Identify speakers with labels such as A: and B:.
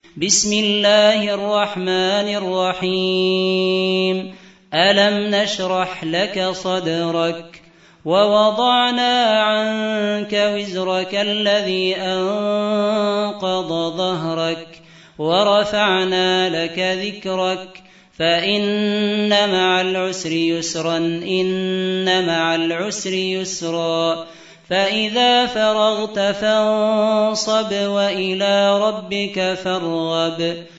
A: بسم الله الرحمن الرحيم ألم نشرح لك صدرك ووضعنا عنك وزرك الذي أنقض ظهرك ورفعنا لك ذكرك فإن مع العسر يسرا إن مع العسر يسرا فإذا فرغت فانصب وإلى ربك فارغب